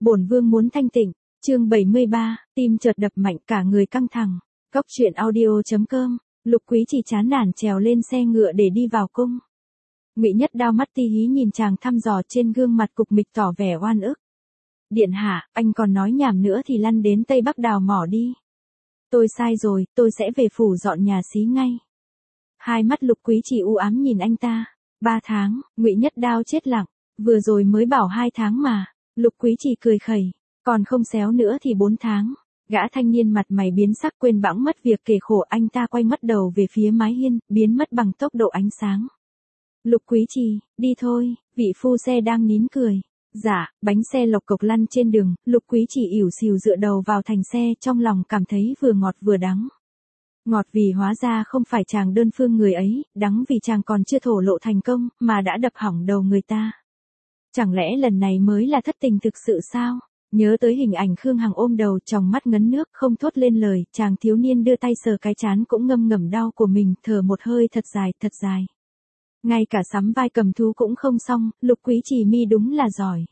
Bổn vương muốn thanh tịnh. Chương 73, tim chợt đập mạnh cả người căng thẳng. Góc truyện audio.com. Lục Quý Trì chán nản trèo lên xe ngựa để đi vào cung. Ngụy Nhất Đao mắt ti hí nhìn chàng thăm dò trên gương mặt cục mịch tỏ vẻ oan ức. Điện hạ, anh còn nói nhảm nữa thì lăn đến Tây Bắc đào mỏ đi. Tôi sai rồi, tôi sẽ về phủ dọn nhà xí ngay. Hai mắt Lục Quý Trì u ám nhìn anh ta. 3 tháng, Ngụy Nhất Đao chết lặng. Vừa rồi mới bảo 2 tháng mà. Lục Quý Trì cười khẩy. Còn không xéo nữa thì 4 tháng. Gã thanh niên mặt mày biến sắc quên bẵng mất việc kể khổ, anh ta quay mắt đầu về phía mái hiên, biến mất bằng tốc độ ánh sáng. Lục Quý Trì, đi thôi, vị phu xe đang nín cười. Dạ, bánh xe lộc cộc lăn trên đường, Lục Quý Trì ỉu xìu dựa đầu vào thành xe, trong lòng cảm thấy vừa ngọt vừa đắng. Ngọt vì hóa ra không phải chàng đơn phương người ấy, đắng vì chàng còn chưa thổ lộ thành công, mà đã đập hỏng đầu người ta. Chẳng lẽ lần này mới là thất tình thực sự sao? Nhớ tới hình ảnh Khương Hằng ôm đầu, tròng mắt ngấn nước, không thốt lên lời, chàng thiếu niên đưa tay sờ cái trán cũng ngâm ngẩm đau của mình, thở một hơi thật dài, thật dài. Ngay cả sắm vai cầm thú cũng không xong, Lục Quý Trì mi đúng là giỏi.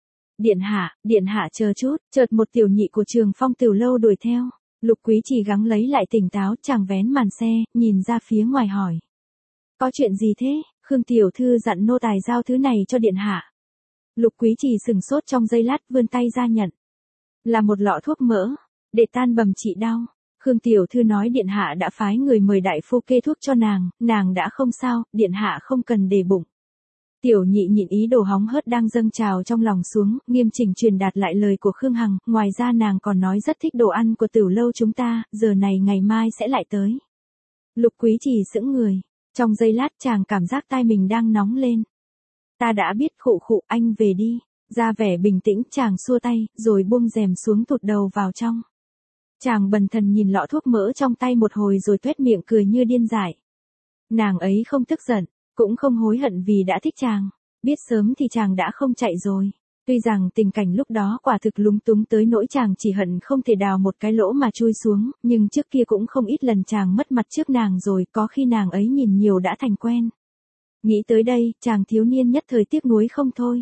Điện hạ chờ chút, chợt một tiểu nhị của Trường Phong Tiểu lâu đuổi theo. Lục Quý Trì gắng lấy lại tỉnh táo, chàng vén màn xe, nhìn ra phía ngoài hỏi. Có chuyện gì thế? Khương tiểu thư dặn nô tài giao thứ này cho điện hạ. Lục Quý Trì sừng sốt trong giây lát, vươn tay ra nhận. Là một lọ thuốc mỡ, để tan bầm trị đau. Khương tiểu thư nói điện hạ đã phái người mời đại phu kê thuốc cho nàng đã không sao, điện hạ không cần để bụng. Tiểu nhị nhịn ý đồ hóng hớt đang dâng trào trong lòng xuống, nghiêm chỉnh truyền đạt lại lời của Khương Hằng, ngoài ra nàng còn nói rất thích đồ ăn của Tiểu lâu chúng ta, giờ này ngày mai sẽ lại tới. Lục Quý Trì sững người, trong giây lát chàng cảm giác tai mình đang nóng lên. Ta đã biết, khụ khụ, anh về đi. Ra vẻ bình tĩnh, chàng xua tay, rồi buông rèm xuống tụt đầu vào trong. Chàng bần thần nhìn lọ thuốc mỡ trong tay một hồi rồi tuét miệng cười như điên dại. Nàng ấy không tức giận, cũng không hối hận vì đã thích chàng. Biết sớm thì chàng đã không chạy rồi. Tuy rằng tình cảnh lúc đó quả thực lúng túng tới nỗi chàng chỉ hận không thể đào một cái lỗ mà chui xuống, nhưng trước kia cũng không ít lần chàng mất mặt trước nàng rồi, có khi nàng ấy nhìn nhiều đã thành quen. Nghĩ tới đây, chàng thiếu niên nhất thời tiếc nuối không thôi.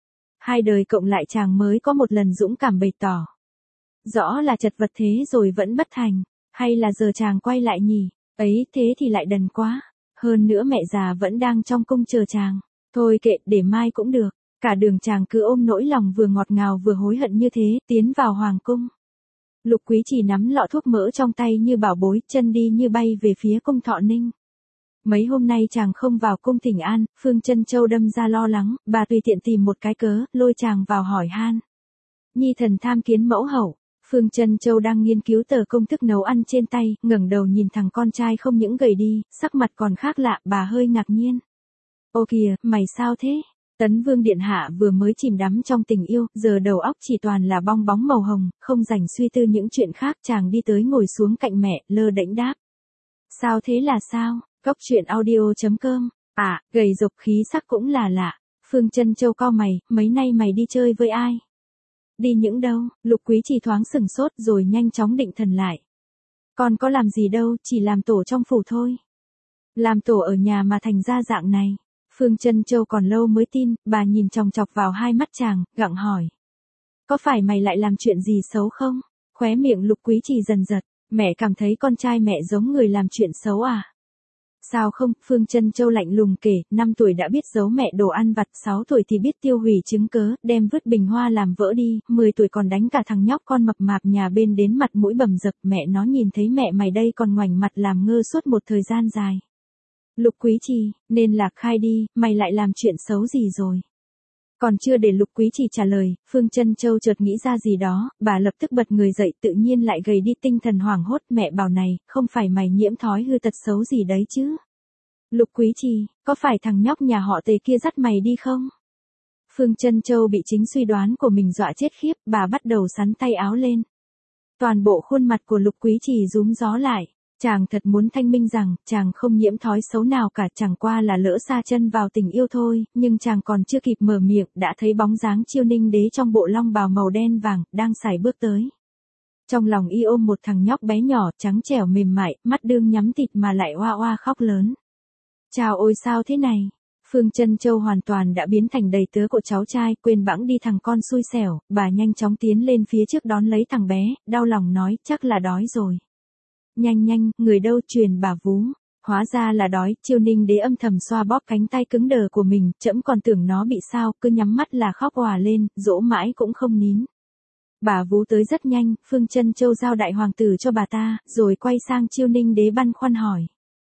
Hai đời cộng lại chàng mới có một lần dũng cảm bày tỏ. Rõ là chật vật thế rồi vẫn bất thành, hay là giờ chàng quay lại nhỉ, ấy thế thì lại đần quá. Hơn nữa mẹ già vẫn đang trong cung chờ chàng. Thôi kệ, để mai cũng được. Cả đường chàng cứ ôm nỗi lòng vừa ngọt ngào vừa hối hận như thế, tiến vào hoàng cung. Lục Quý Trì nắm lọ thuốc mỡ trong tay như bảo bối, chân đi như bay về phía cung Thọ Ninh. Mấy hôm nay chàng không vào cung thỉnh an, Phương Chân Châu đâm ra lo lắng, bà tùy tiện tìm một cái cớ, lôi chàng vào hỏi han. Nhi thần tham kiến mẫu hậu. Phương Chân Châu đang nghiên cứu tờ công thức nấu ăn trên tay, ngẩng đầu nhìn thằng con trai không những gầy đi, sắc mặt còn khác lạ, bà hơi ngạc nhiên. Ô kìa, mày sao thế? Tấn Vương điện hạ vừa mới chìm đắm trong tình yêu, giờ đầu óc chỉ toàn là bong bóng màu hồng, không rảnh suy tư những chuyện khác. Chàng đi tới ngồi xuống cạnh mẹ, lơ đễnh đáp. Sao thế là sao? Góc truyện audio.com. À, gầy rộc khí sắc cũng là lạ. Phương Chân Châu cau mày, mấy nay mày đi chơi với ai? Đi những đâu? Lục Quý Trì thoáng sừng sốt rồi nhanh chóng định thần lại. Con có làm gì đâu, chỉ làm tổ trong phủ thôi. Làm tổ ở nhà mà thành ra dạng này. Phương Chân Châu còn lâu mới tin, bà nhìn chòng chọc vào hai mắt chàng, gặng hỏi. Có phải mày lại làm chuyện gì xấu không? Khóe miệng Lục Quý Trì dần giật, mẹ cảm thấy con trai mẹ giống người làm chuyện xấu à? Sao không? Phương Chân Châu lạnh lùng kể, 5 tuổi đã biết giấu mẹ đồ ăn vặt, 6 tuổi thì biết tiêu hủy chứng cớ, đem vứt bình hoa làm vỡ đi, 10 tuổi còn đánh cả thằng nhóc con mập mạp nhà bên đến mặt mũi bầm dập, mẹ nó nhìn thấy mẹ mày đây còn ngoảnh mặt làm ngơ suốt một thời gian dài. Lục Quý Trì, nên là khai đi, mày lại làm chuyện xấu gì rồi? Còn chưa để Lục Quý Trì trả lời, Phương Chân Châu chợt nghĩ ra gì đó, bà lập tức bật người dậy, tự nhiên lại gầy đi, tinh thần hoảng hốt. Mẹ bảo này, không phải mày nhiễm thói hư tật xấu gì đấy chứ? Lục Quý Trì, có phải thằng nhóc nhà họ Tề kia dắt mày đi không? Phương Chân Châu bị chính suy đoán của mình dọa chết khiếp, bà bắt đầu xắn tay áo lên. Toàn bộ khuôn mặt của Lục Quý Trì rúm gió lại. Chàng thật muốn thanh minh rằng, chàng không nhiễm thói xấu nào cả, chẳng qua là lỡ sa chân vào tình yêu thôi, nhưng chàng còn chưa kịp mở miệng, đã thấy bóng dáng Chiêu Ninh đế trong bộ long bào màu đen vàng, đang sải bước tới. Trong lòng y ôm một thằng nhóc bé nhỏ, trắng trẻo mềm mại, mắt đương nhắm tịt mà lại oa oa khóc lớn. Chào ôi sao thế này? Phương Chân Châu hoàn toàn đã biến thành đầy tớ của cháu trai, quên bẵng đi thằng con xui xẻo, bà nhanh chóng tiến lên phía trước đón lấy thằng bé, đau lòng nói, chắc là đói rồi. Nhanh nhanh, người đâu, truyền bà vú. Hóa ra là đói, Chiêu Ninh Đế âm thầm xoa bóp cánh tay cứng đờ của mình, trẫm còn tưởng nó bị sao, cứ nhắm mắt là khóc òa lên, dỗ mãi cũng không nín. Bà vú tới rất nhanh, Phương Chân Châu giao đại hoàng tử cho bà ta, rồi quay sang Chiêu Ninh Đế băn khoăn hỏi.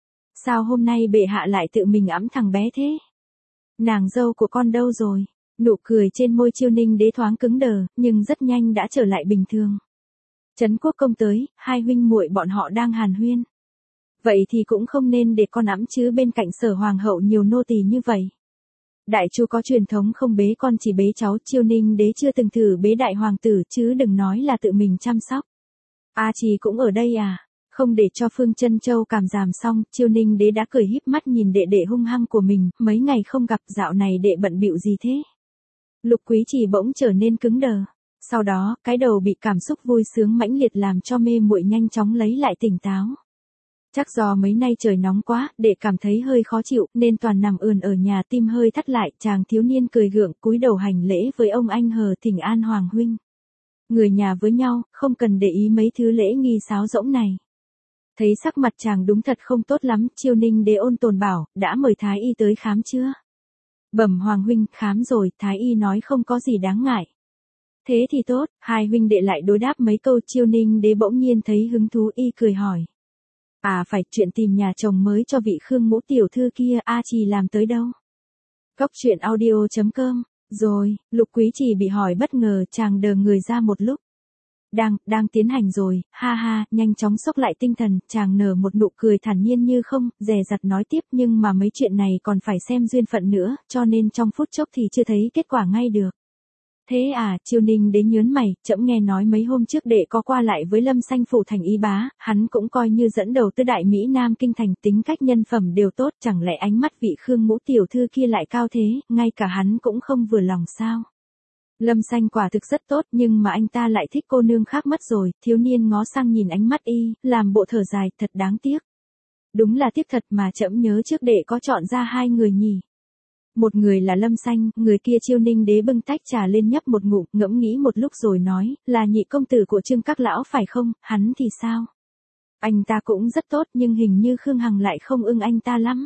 Sao hôm nay bệ hạ lại tự mình ẵm thằng bé thế? Nàng dâu của con đâu rồi? Nụ cười trên môi Chiêu Ninh Đế thoáng cứng đờ, nhưng rất nhanh đã trở lại bình thường. Trấn Quốc công tới, hai huynh muội bọn họ đang hàn huyên. Vậy thì cũng không nên để con ẵm chứ, bên cạnh Sở hoàng hậu nhiều nô tỳ như vậy. Đại chu có truyền thống không bế con chỉ bế cháu, Chiêu Ninh Đế chưa từng thử bế đại hoàng tử chứ đừng nói là tự mình chăm sóc. A Trì cũng ở đây à? Không để cho Phương Chân Châu cảm giảm xong, Chiêu Ninh Đế đã cười híp mắt nhìn đệ đệ hung hăng của mình, mấy ngày không gặp, dạo này đệ bận bịu gì thế? Lục Quý Trì bỗng trở nên cứng đờ. Sau đó, cái đầu bị cảm xúc vui sướng mãnh liệt làm cho mê muội nhanh chóng lấy lại tỉnh táo. Chắc do mấy nay trời nóng quá, đệ cảm thấy hơi khó chịu, nên toàn nằm ườn ở nhà, tim hơi thắt lại, chàng thiếu niên cười gượng, cúi đầu hành lễ với ông anh hờ thỉnh an hoàng huynh. Người nhà với nhau, không cần để ý mấy thứ lễ nghi sáo rỗng này. Thấy sắc mặt chàng đúng thật không tốt lắm, Chiêu Ninh Đế ôn tồn bảo, đã mời thái y tới khám chưa? Bẩm hoàng huynh, khám rồi, thái y nói không có gì đáng ngại. Thế thì tốt, hai huynh đệ lại đối đáp mấy câu, Chiêu Ninh Đế bỗng nhiên thấy hứng thú, y cười hỏi. À phải, chuyện tìm nhà chồng mới cho vị Khương Mũ tiểu thư kia, A Trì làm tới đâu? Cốc truyện audio.com. Rồi, Lục Quý Trì bị hỏi bất ngờ, chàng đờ người ra một lúc. Đang tiến hành rồi, ha ha, nhanh chóng xốc lại tinh thần, chàng nở một nụ cười thản nhiên như không, dè dặt nói tiếp, nhưng mà mấy chuyện này còn phải xem duyên phận nữa, cho nên trong phút chốc thì chưa thấy kết quả ngay được. Thế à, Chiêu Ninh Đế nhớn mày, trẫm nghe nói mấy hôm trước đệ có qua lại với Lâm Sanh phủ thành y bá, hắn cũng coi như dẫn đầu tới đại Mỹ Nam kinh thành, tính cách nhân phẩm đều tốt, chẳng lẽ ánh mắt vị Khương Mũ tiểu thư kia lại cao thế, ngay cả hắn cũng không vừa lòng sao? Lâm Sanh quả thực rất tốt, nhưng mà anh ta lại thích cô nương khác mất rồi, thiếu niên ngó sang nhìn ánh mắt y, làm bộ thở dài, thật đáng tiếc. Đúng là tiếc thật mà trẫm nhớ trước đệ có chọn ra hai người nhỉ. Một người là Lâm Sanh, người kia Chiêu Ninh Đế bưng tách trà lên nhấp một ngụm, ngẫm nghĩ một lúc rồi nói, là nhị công tử của Trương các lão phải không, hắn thì sao? Anh ta cũng rất tốt nhưng hình như Khương Hằng lại không ưng anh ta lắm.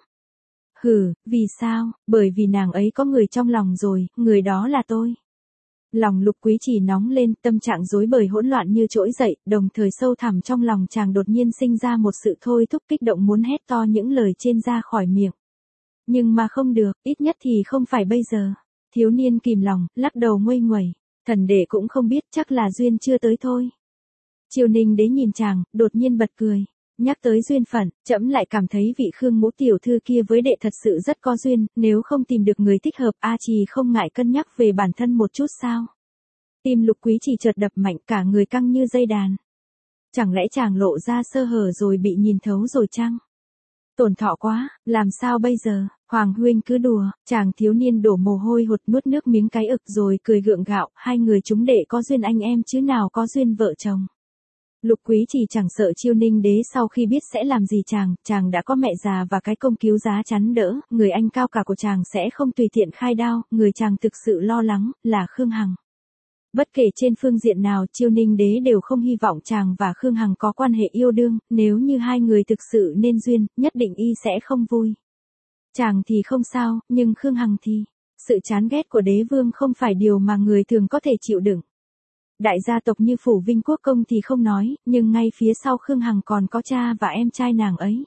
Hừ, vì sao? Bởi vì nàng ấy có người trong lòng rồi, người đó là tôi. Lòng Lục Quý Trì nóng lên, tâm trạng rối bời hỗn loạn như trỗi dậy, đồng thời sâu thẳm trong lòng chàng đột nhiên sinh ra một sự thôi thúc kích động muốn hét to những lời trên ra khỏi miệng. Nhưng mà không được, ít nhất thì không phải bây giờ. Thiếu niên kìm lòng, lắc đầu nguây nguẩy. Thần đệ cũng không biết, chắc là duyên chưa tới thôi. Chiêu Ninh Đế nhìn chàng, đột nhiên bật cười. Nhắc tới duyên phận, trẫm lại cảm thấy vị Khương Mũ tiểu thư kia với đệ thật sự rất có duyên, nếu không tìm được người thích hợp, A Trì không ngại cân nhắc về bản thân một chút sao? Tim Lục Quý Trì chợt đập mạnh, cả người căng như dây đàn. Chẳng lẽ chàng lộ ra sơ hở rồi bị nhìn thấu rồi chăng? Tổn thọ quá, làm sao bây giờ? Hoàng huynh cứ đùa, chàng thiếu niên đổ mồ hôi hột nuốt nước miếng cái ực rồi cười gượng gạo, hai người chúng đệ có duyên anh em chứ nào có duyên vợ chồng. Lục Quý Trì chẳng sợ Chiêu Ninh Đế sau khi biết sẽ làm gì chàng đã có mẹ già và cái công cứu giá chắn đỡ, người anh cao cả của chàng sẽ không tùy tiện khai đao, người chàng thực sự lo lắng, là Khương Hằng. Bất kể trên phương diện nào, Chiêu Ninh Đế đều không hy vọng chàng và Khương Hằng có quan hệ yêu đương, nếu như hai người thực sự nên duyên, nhất định y sẽ không vui. Chàng thì không sao, nhưng Khương Hằng thì, sự chán ghét của đế vương không phải điều mà người thường có thể chịu đựng. Đại gia tộc như Phủ Vinh Quốc công thì không nói, nhưng ngay phía sau Khương Hằng còn có cha và em trai nàng ấy.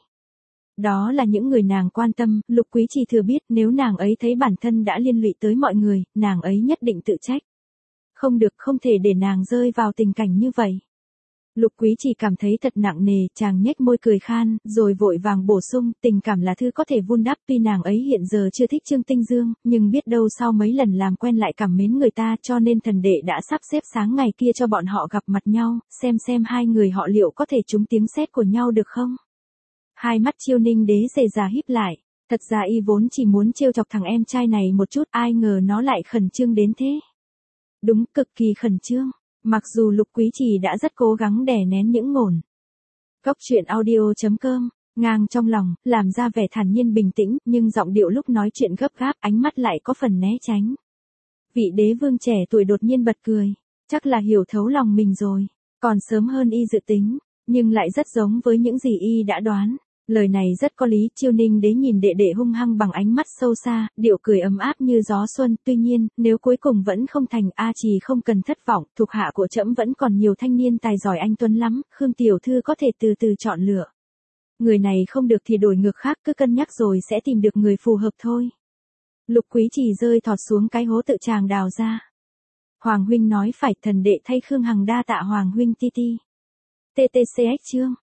Đó là những người nàng quan tâm, Lục Quý Trì thừa biết nếu nàng ấy thấy bản thân đã liên lụy tới mọi người, nàng ấy nhất định tự trách. Không được, không thể để nàng rơi vào tình cảnh như vậy. Lục Quý Trì cảm thấy thật nặng nề, chàng nhếch môi cười khan, rồi vội vàng bổ sung, tình cảm là thứ có thể vun đắp, tuy nàng ấy hiện giờ chưa thích Trương Tinh Dương, nhưng biết đâu sau mấy lần làm quen lại cảm mến người ta, cho nên thần đệ đã sắp xếp sáng ngày kia cho bọn họ gặp mặt nhau, xem hai người họ liệu có thể trúng tiếng sét của nhau được không. Hai mắt Chiêu Ninh Đế dề dà híp lại, thật ra y vốn chỉ muốn trêu chọc thằng em trai này một chút, ai ngờ nó lại khẩn trương đến thế. Đúng, cực kỳ khẩn trương. Mặc dù Lục Quý Trì đã rất cố gắng đè nén những ngổn. Cốc truyện audio.com ngang trong lòng, làm ra vẻ thản nhiên bình tĩnh, nhưng giọng điệu lúc nói chuyện gấp gáp, ánh mắt lại có phần né tránh. Vị đế vương trẻ tuổi đột nhiên bật cười, chắc là hiểu thấu lòng mình rồi, còn sớm hơn y dự tính, nhưng lại rất giống với những gì y đã đoán. Lời này rất có lý, Chiêu Ninh đế nhìn đệ đệ hung hăng bằng ánh mắt sâu xa, điệu cười ấm áp như gió xuân, tuy nhiên, nếu cuối cùng vẫn không thành, A Trì không cần thất vọng, thuộc hạ của trẫm vẫn còn nhiều thanh niên tài giỏi anh tuấn lắm, Khương tiểu thư có thể từ từ chọn lựa. Người này không được thì đổi ngược khác, cứ cân nhắc rồi sẽ tìm được người phù hợp thôi. Lục Quý Trì rơi thọt xuống cái hố tự chàng đào ra. Hoàng huynh nói phải, thần đệ thay Khương Hằng đa tạ Hoàng huynh ti ti. TTCX chương